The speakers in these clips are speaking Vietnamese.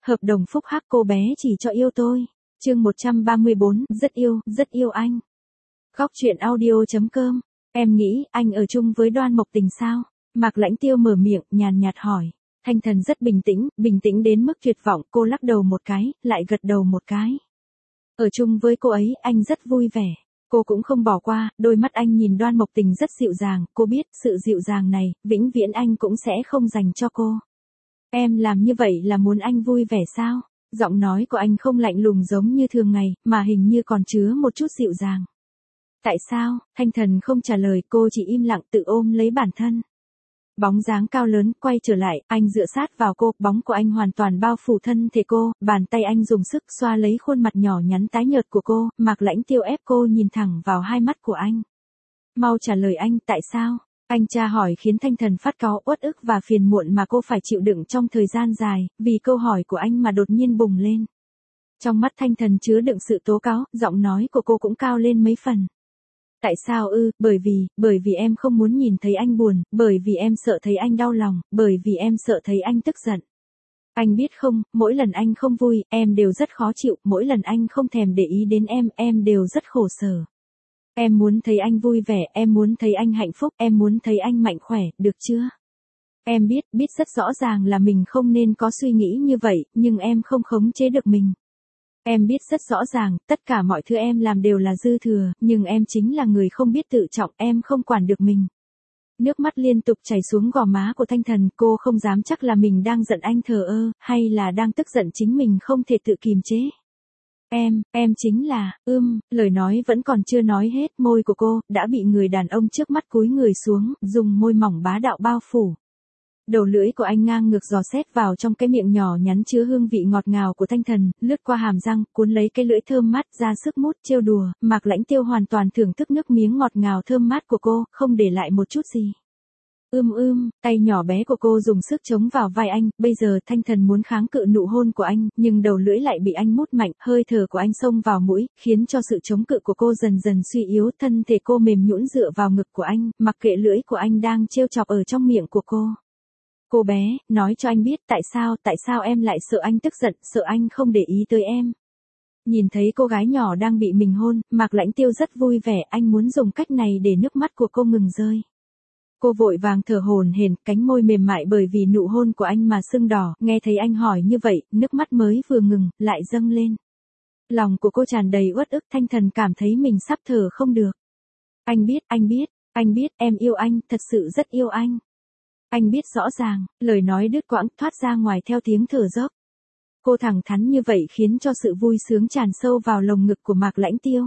Hợp đồng phúc hắc cô bé chỉ cho yêu tôi. Chương 134, rất yêu anh. Góc truyện audio.com. Em nghĩ anh ở chung với Đoan Mộc Tình sao? Mạc Lãnh Tiêu mở miệng, nhàn nhạt hỏi. Thanh Thần rất bình tĩnh đến mức tuyệt vọng, cô lắc đầu một cái, lại gật đầu một cái. Ở chung với cô ấy, anh rất vui vẻ. Cô cũng không bỏ qua, đôi mắt anh nhìn Đoan Mộc Tình rất dịu dàng, cô biết sự dịu dàng này, vĩnh viễn anh cũng sẽ không dành cho cô. Em làm như vậy là muốn anh vui vẻ sao? Giọng nói của anh không lạnh lùng giống như thường ngày, mà hình như còn chứa một chút dịu dàng. Tại sao? Thanh Thần không trả lời, cô chỉ im lặng tự ôm lấy bản thân. Bóng dáng cao lớn quay trở lại, anh dựa sát vào cô, bóng của anh hoàn toàn bao phủ thân thể cô, bàn tay anh dùng sức xoa lấy khuôn mặt nhỏ nhắn tái nhợt của cô, Mạc Lãnh Tiêu ép cô nhìn thẳng vào hai mắt của anh. Mau trả lời anh, tại sao? Anh tra hỏi khiến Thanh Thần phát cáu, uất ức và phiền muộn mà cô phải chịu đựng trong thời gian dài, vì câu hỏi của anh mà đột nhiên bùng lên. Trong mắt Thanh Thần chứa đựng sự tố cáo, giọng nói của cô cũng cao lên mấy phần. Tại sao ư? Bởi vì em không muốn nhìn thấy anh buồn, bởi vì em sợ thấy anh đau lòng, bởi vì em sợ thấy anh tức giận. Anh biết không, mỗi lần anh không vui, em đều rất khó chịu, mỗi lần anh không thèm để ý đến em đều rất khổ sở. Em muốn thấy anh vui vẻ, em muốn thấy anh hạnh phúc, em muốn thấy anh mạnh khỏe, được chưa? Em biết rất rõ ràng là mình không nên có suy nghĩ như vậy, nhưng em không khống chế được mình. Em biết rất rõ ràng, tất cả mọi thứ em làm đều là dư thừa, nhưng em chính là người không biết tự trọng, em không quản được mình. Nước mắt liên tục chảy xuống gò má của Thanh Thần, cô không dám chắc là mình đang giận anh thờ ơ, hay là đang tức giận chính mình không thể tự kìm chế. Em chính là, lời nói vẫn còn chưa nói hết, môi của cô đã bị người đàn ông trước mắt cúi người xuống, dùng môi mỏng bá đạo bao phủ. Đầu lưỡi của anh ngang ngược dò xét vào trong cái miệng nhỏ nhắn chứa hương vị ngọt ngào của Thanh Thần, lướt qua hàm răng, cuốn lấy cái lưỡi thơm mát, ra sức mút trêu đùa, Mạc Lãnh Tiêu hoàn toàn thưởng thức nước miếng ngọt ngào thơm mát của cô, không để lại một chút gì. Tay nhỏ bé của cô dùng sức chống vào vai anh, bây giờ Thanh Thần muốn kháng cự nụ hôn của anh, nhưng đầu lưỡi lại bị anh mút mạnh, hơi thở của anh xông vào mũi, khiến cho sự chống cự của cô dần dần suy yếu, thân thể cô mềm nhũn dựa vào ngực của anh, mặc kệ lưỡi của anh đang trêu chọc ở trong miệng của cô. Cô bé, nói cho anh biết tại sao em lại sợ anh tức giận, sợ anh không để ý tới em. Nhìn thấy cô gái nhỏ đang bị mình hôn, Mạc Lãnh Tiêu rất vui vẻ, anh muốn dùng cách này để nước mắt của cô ngừng rơi. Cô vội vàng thở hổn hển, cánh môi mềm mại bởi vì nụ hôn của anh mà sưng đỏ, nghe thấy anh hỏi như vậy, nước mắt mới vừa ngừng, lại dâng lên. Lòng của cô tràn đầy uất ức, Thanh Thần cảm thấy mình sắp thở không được. Anh biết, em yêu anh, thật sự rất yêu anh. Anh biết rõ ràng, lời nói đứt quãng thoát ra ngoài theo tiếng thở dốc. Cô thẳng thắn như vậy khiến cho sự vui sướng tràn sâu vào lồng ngực của Mạc Lãnh Tiêu.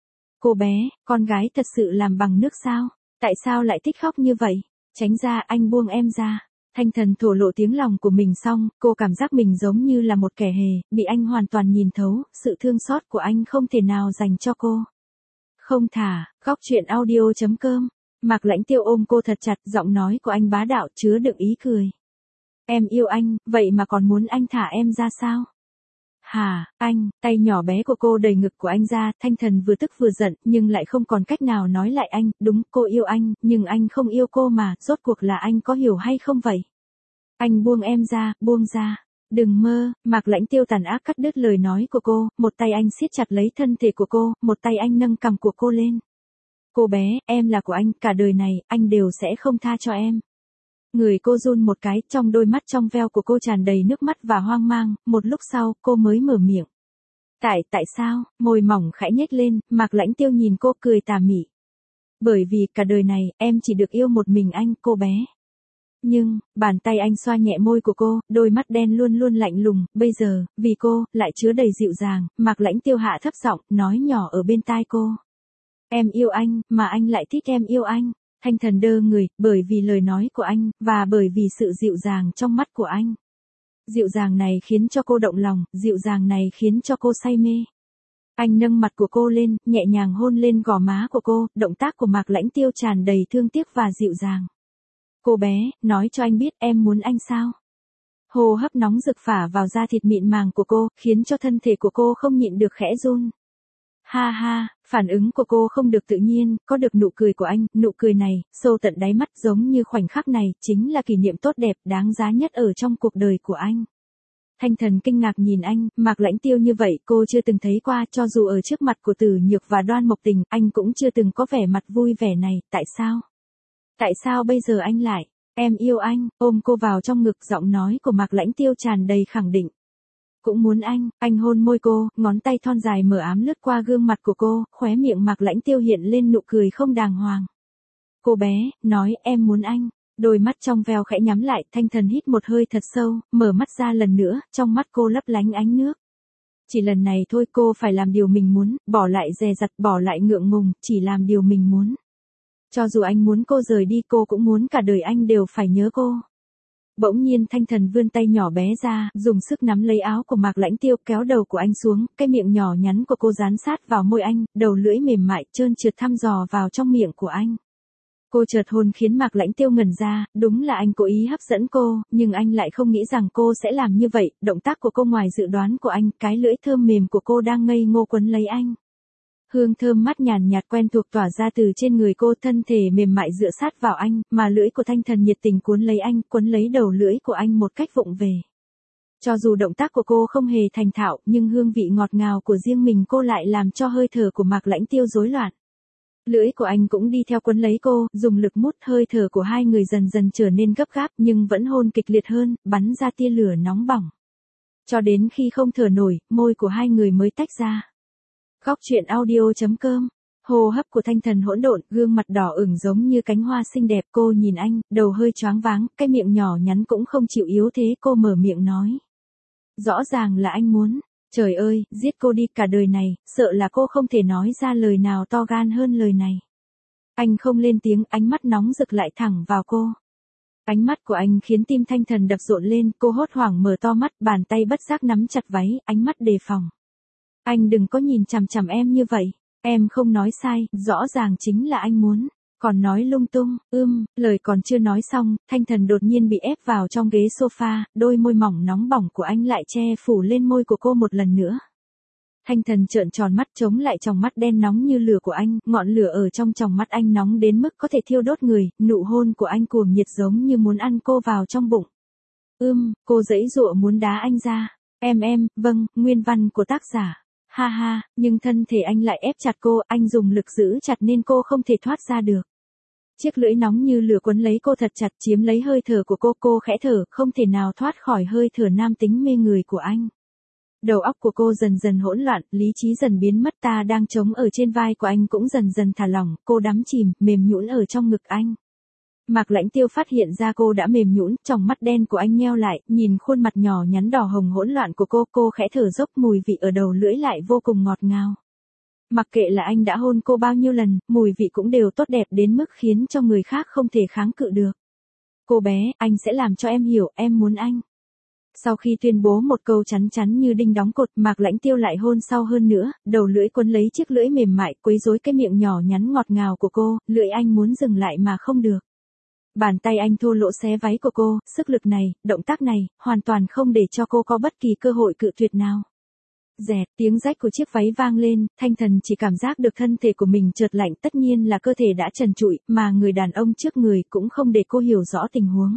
Cô bé, con gái thật sự làm bằng nước sao? Tại sao lại thích khóc như vậy? Tránh ra, anh buông em ra. Thanh Thần thổ lộ tiếng lòng của mình xong, cô cảm giác mình giống như là một kẻ hề, bị anh hoàn toàn nhìn thấu, sự thương xót của anh không thể nào dành cho cô. Không thả, góc truyện audio.com. Mạc Lãnh Tiêu ôm cô thật chặt, giọng nói của anh bá đạo chứa đựng ý cười. Em yêu anh, vậy mà còn muốn anh thả em ra sao? Hả, anh, tay nhỏ bé của cô đẩy ngực của anh ra, Thanh Thần vừa tức vừa giận, nhưng lại không còn cách nào nói lại anh, đúng, cô yêu anh, nhưng anh không yêu cô mà, rốt cuộc là anh có hiểu hay không vậy? Anh buông em ra, buông ra. Đừng mơ, Mạc Lãnh Tiêu tàn ác cắt đứt lời nói của cô, một tay anh siết chặt lấy thân thể của cô, một tay anh nâng cằm của cô lên. Cô bé, em là của anh, cả đời này, anh đều sẽ không tha cho em. Người cô run một cái, trong đôi mắt trong veo của cô tràn đầy nước mắt và hoang mang, một lúc sau, cô mới mở miệng. Tại sao, môi mỏng khẽ nhếch lên, Mạc Lãnh Tiêu nhìn cô cười tà mị. Bởi vì cả đời này, em chỉ được yêu một mình anh, cô bé. Nhưng, bàn tay anh xoa nhẹ môi của cô, đôi mắt đen luôn luôn lạnh lùng, bây giờ, vì cô, lại chứa đầy dịu dàng, Mạc Lãnh Tiêu hạ thấp giọng, nói nhỏ ở bên tai cô. Em yêu anh, mà anh lại thích em yêu anh. Thanh Thần đơ người, bởi vì lời nói của anh, và bởi vì sự dịu dàng trong mắt của anh. Dịu dàng này khiến cho cô động lòng, dịu dàng này khiến cho cô say mê. Anh nâng mặt của cô lên, nhẹ nhàng hôn lên gò má của cô, động tác của Mạc Lãnh Tiêu tràn đầy thương tiếc và dịu dàng. Cô bé, nói cho anh biết em muốn anh sao? Hô hấp nóng rực phả vào da thịt mịn màng của cô, khiến cho thân thể của cô không nhịn được khẽ run. Ha ha, phản ứng của cô không được tự nhiên, có được nụ cười của anh, nụ cười này, sâu tận đáy mắt giống như khoảnh khắc này, chính là kỷ niệm tốt đẹp, đáng giá nhất ở trong cuộc đời của anh. Thanh Thần kinh ngạc nhìn anh, Mạc Lãnh Tiêu như vậy cô chưa từng thấy qua, cho dù ở trước mặt của Tử Nhược và Đoan Mộc Tình, anh cũng chưa từng có vẻ mặt vui vẻ này, tại sao? Tại sao bây giờ anh lại, em yêu anh, ôm cô vào trong ngực, giọng nói của Mạc Lãnh Tiêu tràn đầy khẳng định. Cũng muốn anh hôn môi cô, ngón tay thon dài mờ ám lướt qua gương mặt của cô, khóe miệng Mạc Lãnh Tiêu hiện lên nụ cười không đàng hoàng. Cô bé, nói em muốn anh. Đôi mắt trong veo khẽ nhắm lại, Thanh Thần hít một hơi thật sâu, mở mắt ra lần nữa, trong mắt cô lấp lánh ánh nước. Chỉ lần này thôi, cô phải làm điều mình muốn, bỏ lại dè dặt, bỏ lại ngượng ngùng, chỉ làm điều mình muốn. Cho dù anh muốn cô rời đi, cô cũng muốn cả đời anh đều phải nhớ cô. Bỗng nhiên Thanh Thần vươn tay nhỏ bé ra, dùng sức nắm lấy áo của Mạc Lãnh Tiêu, kéo đầu của anh xuống, cái miệng nhỏ nhắn của cô dán sát vào môi anh, đầu lưỡi mềm mại, trơn trượt thăm dò vào trong miệng của anh. Cô chợt hôn khiến Mạc Lãnh Tiêu ngẩn ra, đúng là anh cố ý hấp dẫn cô, nhưng anh lại không nghĩ rằng cô sẽ làm như vậy, động tác của cô ngoài dự đoán của anh, cái lưỡi thơm mềm của cô đang ngây ngô quấn lấy anh. Hương thơm mát nhàn nhạt quen thuộc tỏa ra từ trên người cô, thân thể mềm mại dựa sát vào anh, mà lưỡi của Thanh Thần nhiệt tình cuốn lấy anh, quấn lấy đầu lưỡi của anh một cách vụng về. Cho dù động tác của cô không hề thành thạo, nhưng hương vị ngọt ngào của riêng mình cô lại làm cho hơi thở của Mạc Lãnh Tiêu rối loạn. Lưỡi của anh cũng đi theo quấn lấy cô, dùng lực mút, hơi thở của hai người dần dần trở nên gấp gáp, nhưng vẫn hôn kịch liệt hơn, bắn ra tia lửa nóng bỏng. Cho đến khi không thở nổi, môi của hai người mới tách ra. Góc truyện audio.com. Hô hấp của Thanh Thần hỗn độn, gương mặt đỏ ửng giống như cánh hoa xinh đẹp, cô nhìn anh, đầu hơi choáng váng, cái miệng nhỏ nhắn cũng không chịu yếu thế, cô mở miệng nói. Rõ ràng là anh muốn. Trời ơi, giết cô đi, cả đời này, sợ là cô không thể nói ra lời nào to gan hơn lời này. Anh không lên tiếng, ánh mắt nóng rực lại thẳng vào cô. Ánh mắt của anh khiến tim Thanh Thần đập rộn lên, cô hốt hoảng mở to mắt, bàn tay bất giác nắm chặt váy, ánh mắt đề phòng. Anh đừng có nhìn chằm chằm em như vậy, em không nói sai, rõ ràng chính là anh muốn. Còn nói lung tung, lời còn chưa nói xong, Thanh Thần đột nhiên bị ép vào trong ghế sofa, đôi môi mỏng nóng bỏng của anh lại che phủ lên môi của cô một lần nữa. Thanh Thần trợn tròn mắt chống lại tròng mắt đen nóng như lửa của anh, ngọn lửa ở trong tròng mắt anh nóng đến mức có thể thiêu đốt người, nụ hôn của anh cuồng nhiệt giống như muốn ăn cô vào trong bụng. Cô giãy giụa muốn đá anh ra. Vâng, nguyên văn của tác giả. Ha ha, nhưng thân thể anh lại ép chặt cô, anh dùng lực giữ chặt nên cô không thể thoát ra được. Chiếc lưỡi nóng như lửa quấn lấy cô thật chặt, chiếm lấy hơi thở của cô khẽ thở, không thể nào thoát khỏi hơi thở nam tính mê người của anh. Đầu óc của cô dần dần hỗn loạn, lý trí dần biến mất, ta đang trống ở trên vai của anh cũng dần dần thả lỏng, cô đắm chìm, mềm nhũn ở trong ngực anh. Mạc Lãnh Tiêu phát hiện ra cô đã mềm nhũn, tròng mắt đen của anh nheo lại, nhìn khuôn mặt nhỏ nhắn đỏ hồng hỗn loạn của cô khẽ thở dốc, mùi vị ở đầu lưỡi lại vô cùng ngọt ngào. Mặc kệ là anh đã hôn cô bao nhiêu lần, mùi vị cũng đều tốt đẹp đến mức khiến cho người khác không thể kháng cự được. Cô bé, anh sẽ làm cho em hiểu, em muốn anh. Sau khi tuyên bố một câu chắn chắn như đinh đóng cột, Mạc Lãnh Tiêu lại hôn sâu hơn nữa, đầu lưỡi quấn lấy chiếc lưỡi mềm mại, quấy rối cái miệng nhỏ nhắn ngọt ngào của cô, lưỡi anh muốn dừng lại mà không được. Bàn tay anh thô lỗ xé váy của cô, sức lực này, động tác này, hoàn toàn không để cho cô có bất kỳ cơ hội cự tuyệt nào. Rẹt, tiếng rách của chiếc váy vang lên, Thanh Thần chỉ cảm giác được thân thể của mình chợt lạnh, tất nhiên là cơ thể đã trần trụi, mà người đàn ông trước người cũng không để cô hiểu rõ tình huống.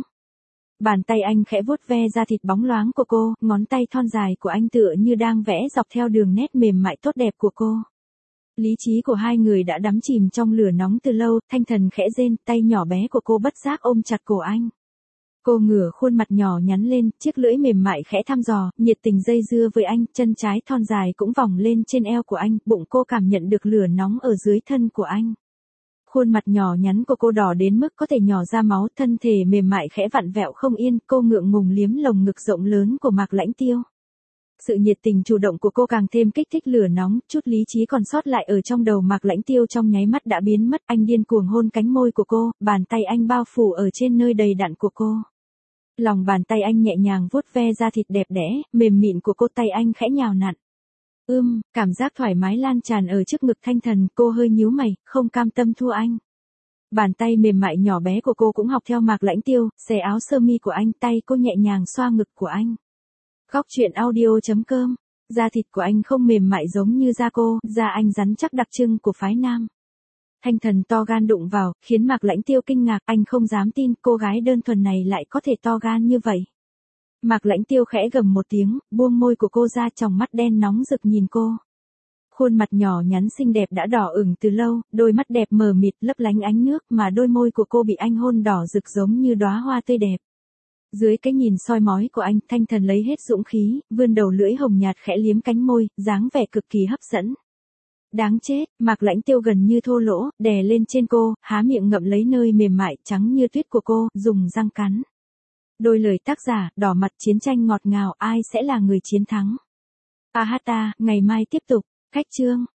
Bàn tay anh khẽ vuốt ve da thịt bóng loáng của cô, ngón tay thon dài của anh tựa như đang vẽ dọc theo đường nét mềm mại tốt đẹp của cô. Lý trí của hai người đã đắm chìm trong lửa nóng từ lâu, Thanh Thần khẽ rên, tay nhỏ bé của cô bất giác ôm chặt cổ anh. Cô ngửa khuôn mặt nhỏ nhắn lên, chiếc lưỡi mềm mại khẽ thăm dò, nhiệt tình dây dưa với anh, chân trái thon dài cũng vòng lên trên eo của anh, bụng cô cảm nhận được lửa nóng ở dưới thân của anh. Khuôn mặt nhỏ nhắn của cô đỏ đến mức có thể nhỏ ra máu, thân thể mềm mại khẽ vặn vẹo không yên, cô ngượng ngùng liếm lồng ngực rộng lớn của Mạc Lãnh Tiêu. Sự nhiệt tình chủ động của cô càng thêm kích thích lửa nóng, chút lý trí còn sót lại ở trong đầu Mạc Lãnh Tiêu trong nháy mắt đã biến mất, anh điên cuồng hôn cánh môi của cô, bàn tay anh bao phủ ở trên nơi đầy đặn của cô. Lòng bàn tay anh nhẹ nhàng vuốt ve da thịt đẹp đẽ, mềm mịn của cô, tay anh khẽ nhào nặn. Cảm giác thoải mái lan tràn ở trước ngực Thanh Thần, cô hơi nhíu mày, không cam tâm thua anh. Bàn tay mềm mại nhỏ bé của cô cũng học theo Mạc Lãnh Tiêu, xẻ áo sơ mi của anh, tay cô nhẹ nhàng xoa ngực của anh. Góc truyện audio.com. Da thịt của anh không mềm mại giống như da cô, da anh rắn chắc đặc trưng của phái nam. Thanh Thần to gan đụng vào, khiến Mạc Lãnh Tiêu kinh ngạc, anh không dám tin cô gái đơn thuần này lại có thể to gan như vậy. Mạc Lãnh Tiêu khẽ gầm một tiếng, buông môi của cô ra, tròng mắt đen nóng rực nhìn cô. Khuôn mặt nhỏ nhắn xinh đẹp đã đỏ ửng từ lâu, đôi mắt đẹp mờ mịt lấp lánh ánh nước mà đôi môi của cô bị anh hôn đỏ rực giống như đóa hoa tươi đẹp. Dưới cái nhìn soi mói của anh, Thanh Thần lấy hết dũng khí, vươn đầu lưỡi hồng nhạt khẽ liếm cánh môi, dáng vẻ cực kỳ hấp dẫn. Đáng chết, Mạc Lãnh Tiêu gần như thô lỗ, đè lên trên cô, há miệng ngậm lấy nơi mềm mại trắng như tuyết của cô, dùng răng cắn. Đôi lời tác giả, đỏ mặt chiến tranh ngọt ngào, ai sẽ là người chiến thắng? Ahata, ngày mai tiếp tục. Khách chương